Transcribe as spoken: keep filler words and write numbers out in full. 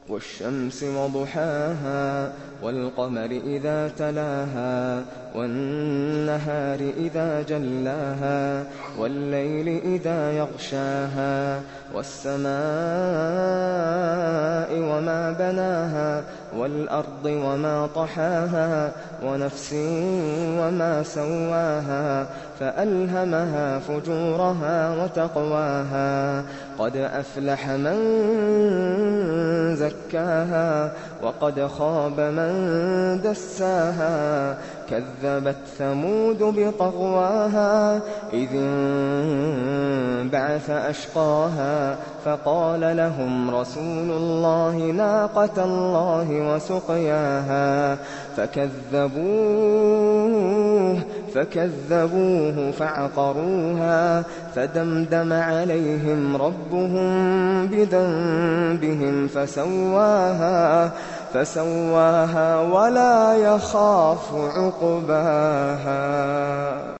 والشمس وضحاها والقمر إذا تلاها والنهار إذا جلاها والليل إذا يغشاها والسماء وما بناها والأرض وما طحاها ونفس وما سواها فألهمها فجورها وتقواها قد أفلح من زكاها وقد خاب من دساها كذبت ثمود بطغواها إذ انبعث أشقاها فقال لهم رسول الله ناقة الله وسقياها فكذبوه فكذبوه فعقروها فدمدم عليهم ربهم بذنبهم فسواها فسواها ولا يخاف عقباها.